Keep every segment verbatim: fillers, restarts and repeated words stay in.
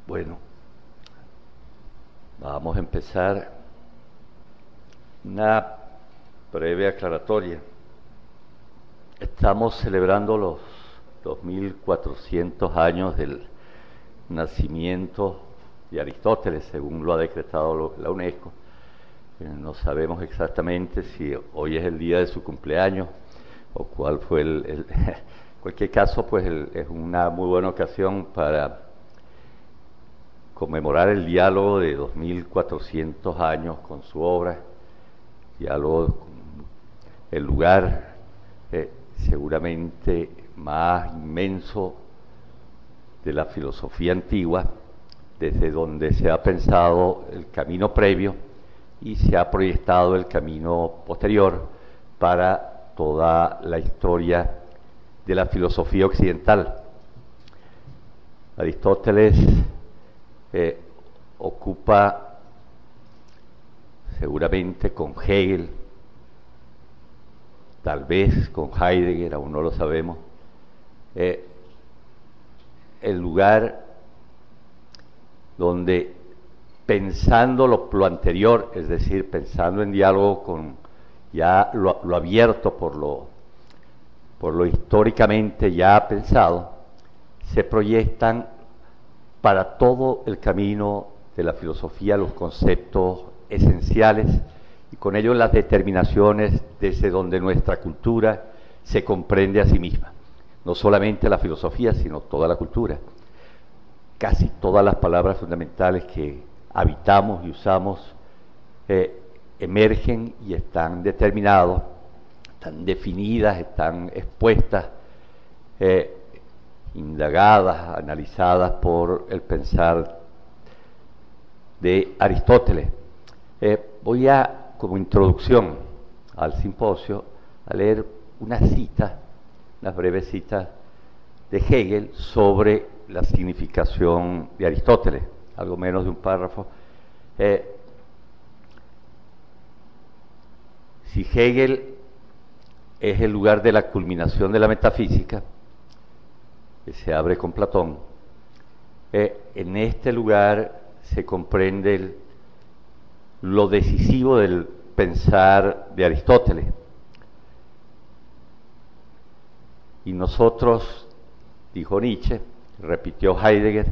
Bueno, vamos a empezar una breve aclaratoria. Estamos celebrando los dos mil cuatrocientos años del nacimiento de Aristóteles, según lo ha decretado la UNESCO. Eh, no sabemos exactamente si hoy es el día de su cumpleaños o cuál fue el... el en cualquier caso, pues el, es una muy buena ocasión para conmemorar el diálogo de dos mil cuatrocientos años con su obra, diálogo, el lugar eh, seguramente más inmenso de la filosofía antigua, desde donde se ha pensado el camino previo y se ha proyectado el camino posterior para toda la historia de la filosofía occidental. Aristóteles eh, ocupa seguramente con Hegel, tal vez con Heidegger, aún no lo sabemos, eh, el lugar donde, pensando lo, lo anterior, es decir, pensando en diálogo con ya lo, lo abierto por lo, por lo históricamente ya pensado, se proyectan para todo el camino de la filosofía los conceptos esenciales y con ello las determinaciones desde donde nuestra cultura se comprende a sí misma. No solamente la filosofía, sino toda la cultura. Casi todas las palabras fundamentales que habitamos y usamos eh, emergen y están determinados, están definidas, están expuestas, eh, indagadas, analizadas por el pensar de Aristóteles. Eh, voy a, como introducción al simposio, a leer una cita, unas breves citas de Hegel sobre la significación de Aristóteles, algo menos de un párrafo. Eh, si Hegel es el lugar de la culminación de la metafísica, que se abre con Platón, eh, en este lugar se comprende el, lo decisivo del pensar de Aristóteles. Y nosotros, dijo Nietzsche, repitió Heidegger,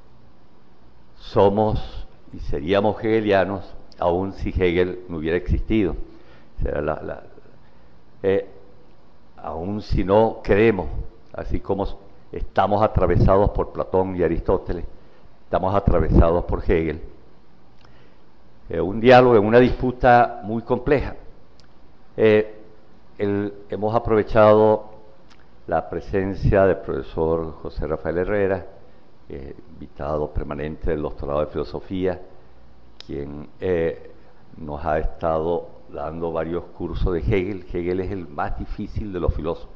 somos y seríamos hegelianos aun si Hegel no hubiera existido. Será la, la, eh, aun si no creemos, así como estamos atravesados por Platón y Aristóteles, estamos atravesados por Hegel. Eh, un diálogo, una disputa muy compleja. Eh, el, hemos aprovechado la presencia del profesor José Rafael Herrera, eh, invitado permanente del doctorado de filosofía, quien eh, nos ha estado dando varios cursos de Hegel. Hegel es el más difícil de los filósofos.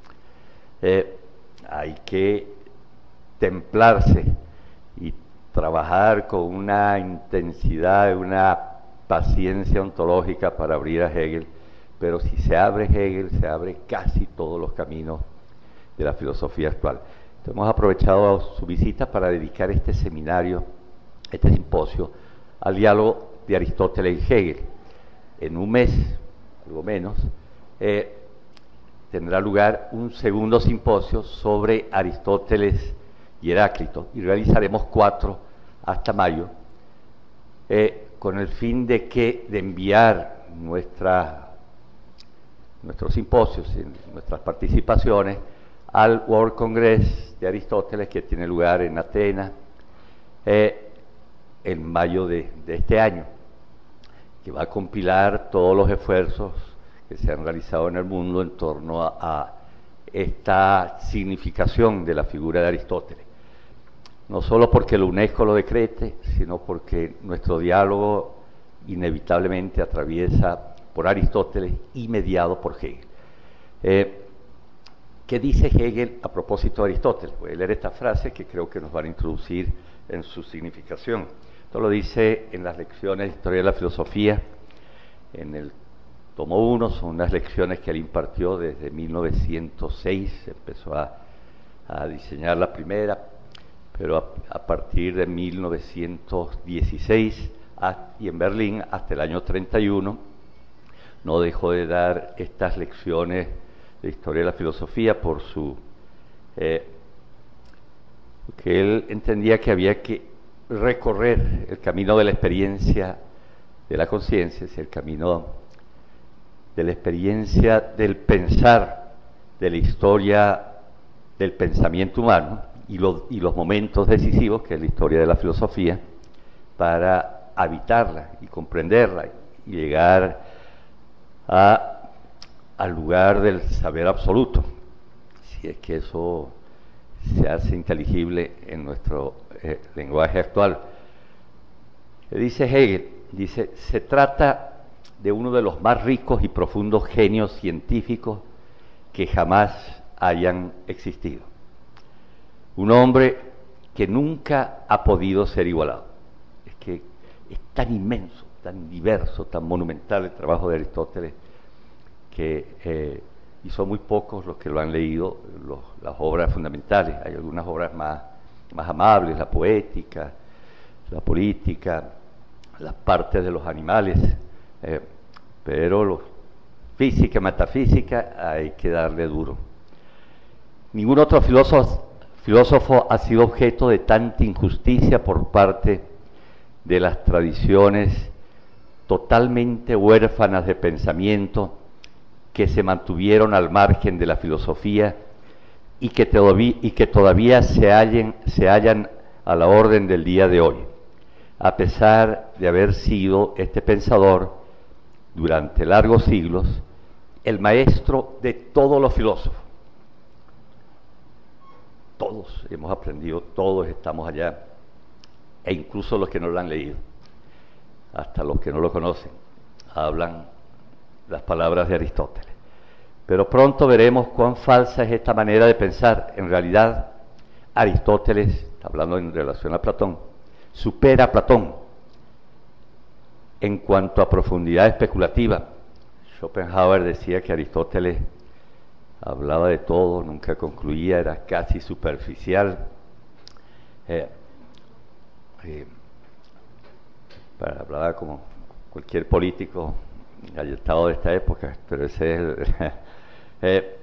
Eh, hay que templarse y trabajar con una intensidad, una paciencia ontológica para abrir a Hegel, pero si se abre Hegel, se abre casi todos los caminos de la filosofía actual. Entonces, hemos aprovechado su visita para dedicar este seminario, este simposio, al diálogo de Aristóteles y Hegel. En un mes, algo menos, eh, tendrá lugar un segundo simposio sobre Aristóteles y Heráclito, y realizaremos cuatro hasta mayo, eh, con el fin de que de enviar nuestra, nuestros simposios y nuestras participaciones al World Congress de Aristóteles, que tiene lugar en Atenas eh, en mayo de, de este año, que va a compilar todos los esfuerzos que se han realizado en el mundo en torno a, a esta significación de la figura de Aristóteles. No solo porque la UNESCO lo decrete, sino porque nuestro diálogo inevitablemente atraviesa por Aristóteles y mediado por Hegel. Eh, ¿Qué dice Hegel a propósito de Aristóteles? Voy a leer esta frase que creo que nos van a introducir en su significación. Esto lo dice en las lecciones de Historia de la Filosofía, en el tomo uno, son unas lecciones que él impartió desde mil novecientos seis, empezó a, a diseñar la primera, pero a, a partir de mil novecientos dieciséis a, y en Berlín hasta el año treinta y uno no dejó de dar estas lecciones de historia de la filosofía por su eh, que él entendía que había que recorrer el camino de la experiencia de la conciencia, es el camino de la experiencia del pensar, de la historia del pensamiento humano y los, y los momentos decisivos, que es la historia de la filosofía, para habitarla y comprenderla y llegar a, al lugar del saber absoluto, si es que eso se hace inteligible en nuestro eh, lenguaje actual. Dice Hegel, dice, se trata de uno de los más ricos y profundos genios científicos que jamás hayan existido. Un hombre que nunca ha podido ser igualado. Es que es tan inmenso, tan diverso, tan monumental el trabajo de Aristóteles que eh, y son muy pocos los que lo han leído, los, las obras fundamentales. Hay algunas obras más, más amables, la poética, la política, las partes de los animales, eh, pero los, física, metafísica, hay que darle duro. Ningún otro filósofo, filósofo ha sido objeto de tanta injusticia por parte de las tradiciones totalmente huérfanas de pensamiento que se mantuvieron al margen de la filosofía y que todavía, y que todavía se, hallen, se hallan a la orden del día de hoy, a pesar de haber sido este pensador durante largos siglos el maestro de todos los filósofos. Todos hemos aprendido, todos estamos allá, e incluso los que no lo han leído, hasta los que no lo conocen, hablan las palabras de Aristóteles. Pero pronto veremos cuán falsa es esta manera de pensar. En realidad, Aristóteles, hablando en relación a Platón, supera a Platón en cuanto a profundidad especulativa. Schopenhauer decía que Aristóteles hablaba de todo, nunca concluía, era casi superficial. Eh, eh, hablaba como cualquier político galletado de esta época, pero ese es el, eh,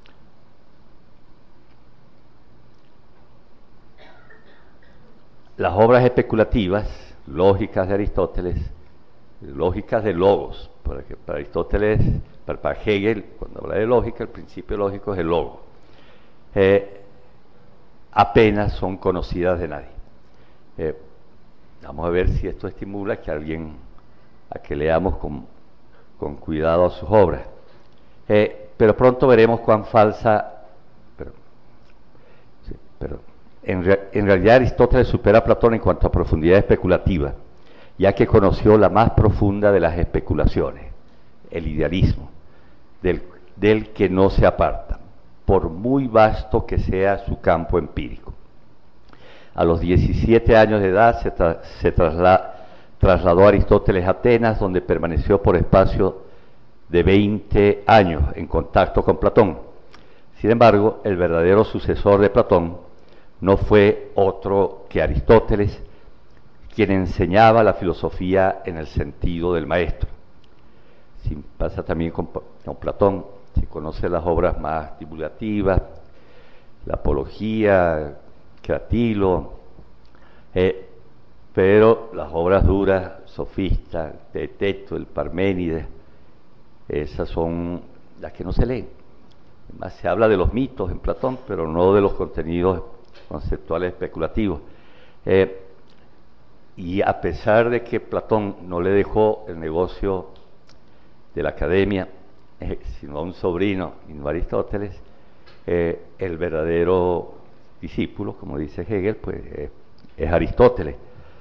las obras especulativas, lógicas de Aristóteles, lógicas de logos, para, que, para Aristóteles, para, para Hegel, cuando habla de lógica, el principio lógico es el logo, eh, apenas son conocidas de nadie. Eh, vamos a ver si esto estimula que alguien, a que leamos con con cuidado a sus obras. Eh, pero pronto veremos cuán falsa, pero, sí, pero en, re, en realidad Aristóteles supera a Platón en cuanto a profundidad especulativa, ya que conoció la más profunda de las especulaciones, el idealismo, del, del que no se aparta, por muy vasto que sea su campo empírico. A los diecisiete años de edad se, tra, se trasladó Trasladó a Aristóteles a Atenas, donde permaneció por espacio de veinte años en contacto con Platón. Sin embargo, el verdadero sucesor de Platón no fue otro que Aristóteles, quien enseñaba la filosofía en el sentido del maestro. Si pasa también con, con Platón, se conocen las obras más divulgativas, la Apología, Cratilo, eh, pero las obras duras, Sofista, Teeteto, el Parménides, esas son las que no se leen. Además, se habla de los mitos en Platón, pero no de los contenidos conceptuales especulativos. Eh, y a pesar de que Platón no le dejó el negocio de la academia, eh, sino a un sobrino, y no a Aristóteles, eh, el verdadero discípulo, como dice Hegel, pues eh, es Aristóteles.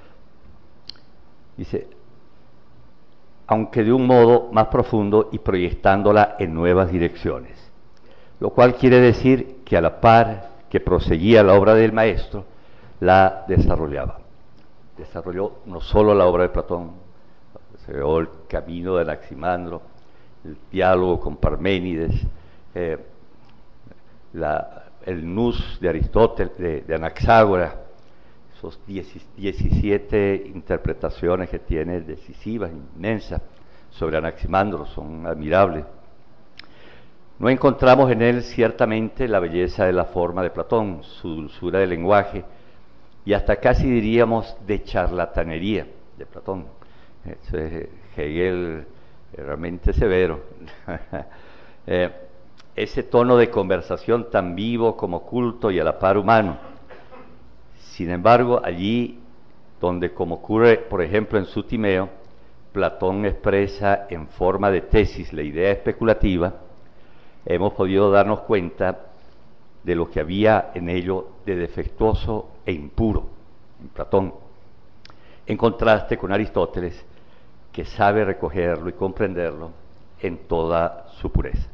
Dice, aunque de un modo más profundo y proyectándola en nuevas direcciones, lo cual quiere decir que a la par que proseguía la obra del maestro, la desarrollaba. Desarrolló no solo la obra de Platón, desarrolló el camino de Anaximandro, el diálogo con Parménides, eh, la, el Nous de Aristóteles, de, de Anaxágora, esos diecisiete interpretaciones que tiene, decisivas, inmensas, sobre Anaximandro, son admirables. No encontramos en él ciertamente la belleza de la forma de Platón, su dulzura de lenguaje y hasta casi diríamos de charlatanería de Platón. Eso es Hegel realmente severo. eh, ese tono de conversación tan vivo como culto y a la par humano. Sin embargo, allí donde, como ocurre por ejemplo en su Timeo, Platón expresa en forma de tesis la idea especulativa, hemos podido darnos cuenta de lo que había en ello de defectuoso e impuro en Platón, en contraste con Aristóteles, que sabe recogerlo y comprenderlo en toda su pureza.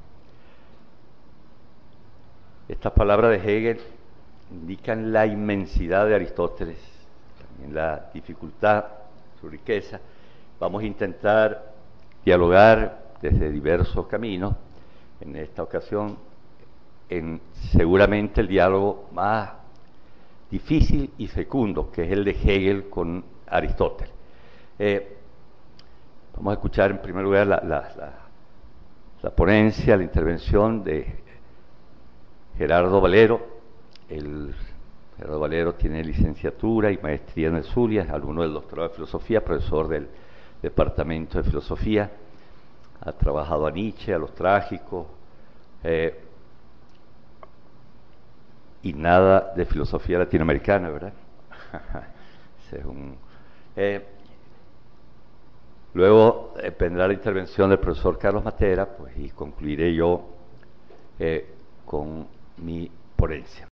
Estas palabras de Hegel indican la inmensidad de Aristóteles, también la dificultad, su riqueza. Vamos a intentar dialogar desde diversos caminos, en esta ocasión, en seguramente el diálogo más difícil y fecundo, que es el de Hegel con Aristóteles. Eh, vamos a escuchar en primer lugar la, la, la, la ponencia, la intervención de Gerardo Valero. El Gerardo Valero tiene licenciatura y maestría en el Zulia, es alumno del doctorado de filosofía, profesor del departamento de filosofía, ha trabajado a Nietzsche, a los trágicos, eh, y nada de filosofía latinoamericana, ¿verdad? Ese es un, eh, luego eh, vendrá la intervención del profesor Carlos Matera, pues, y concluiré yo eh, con mi ponencia.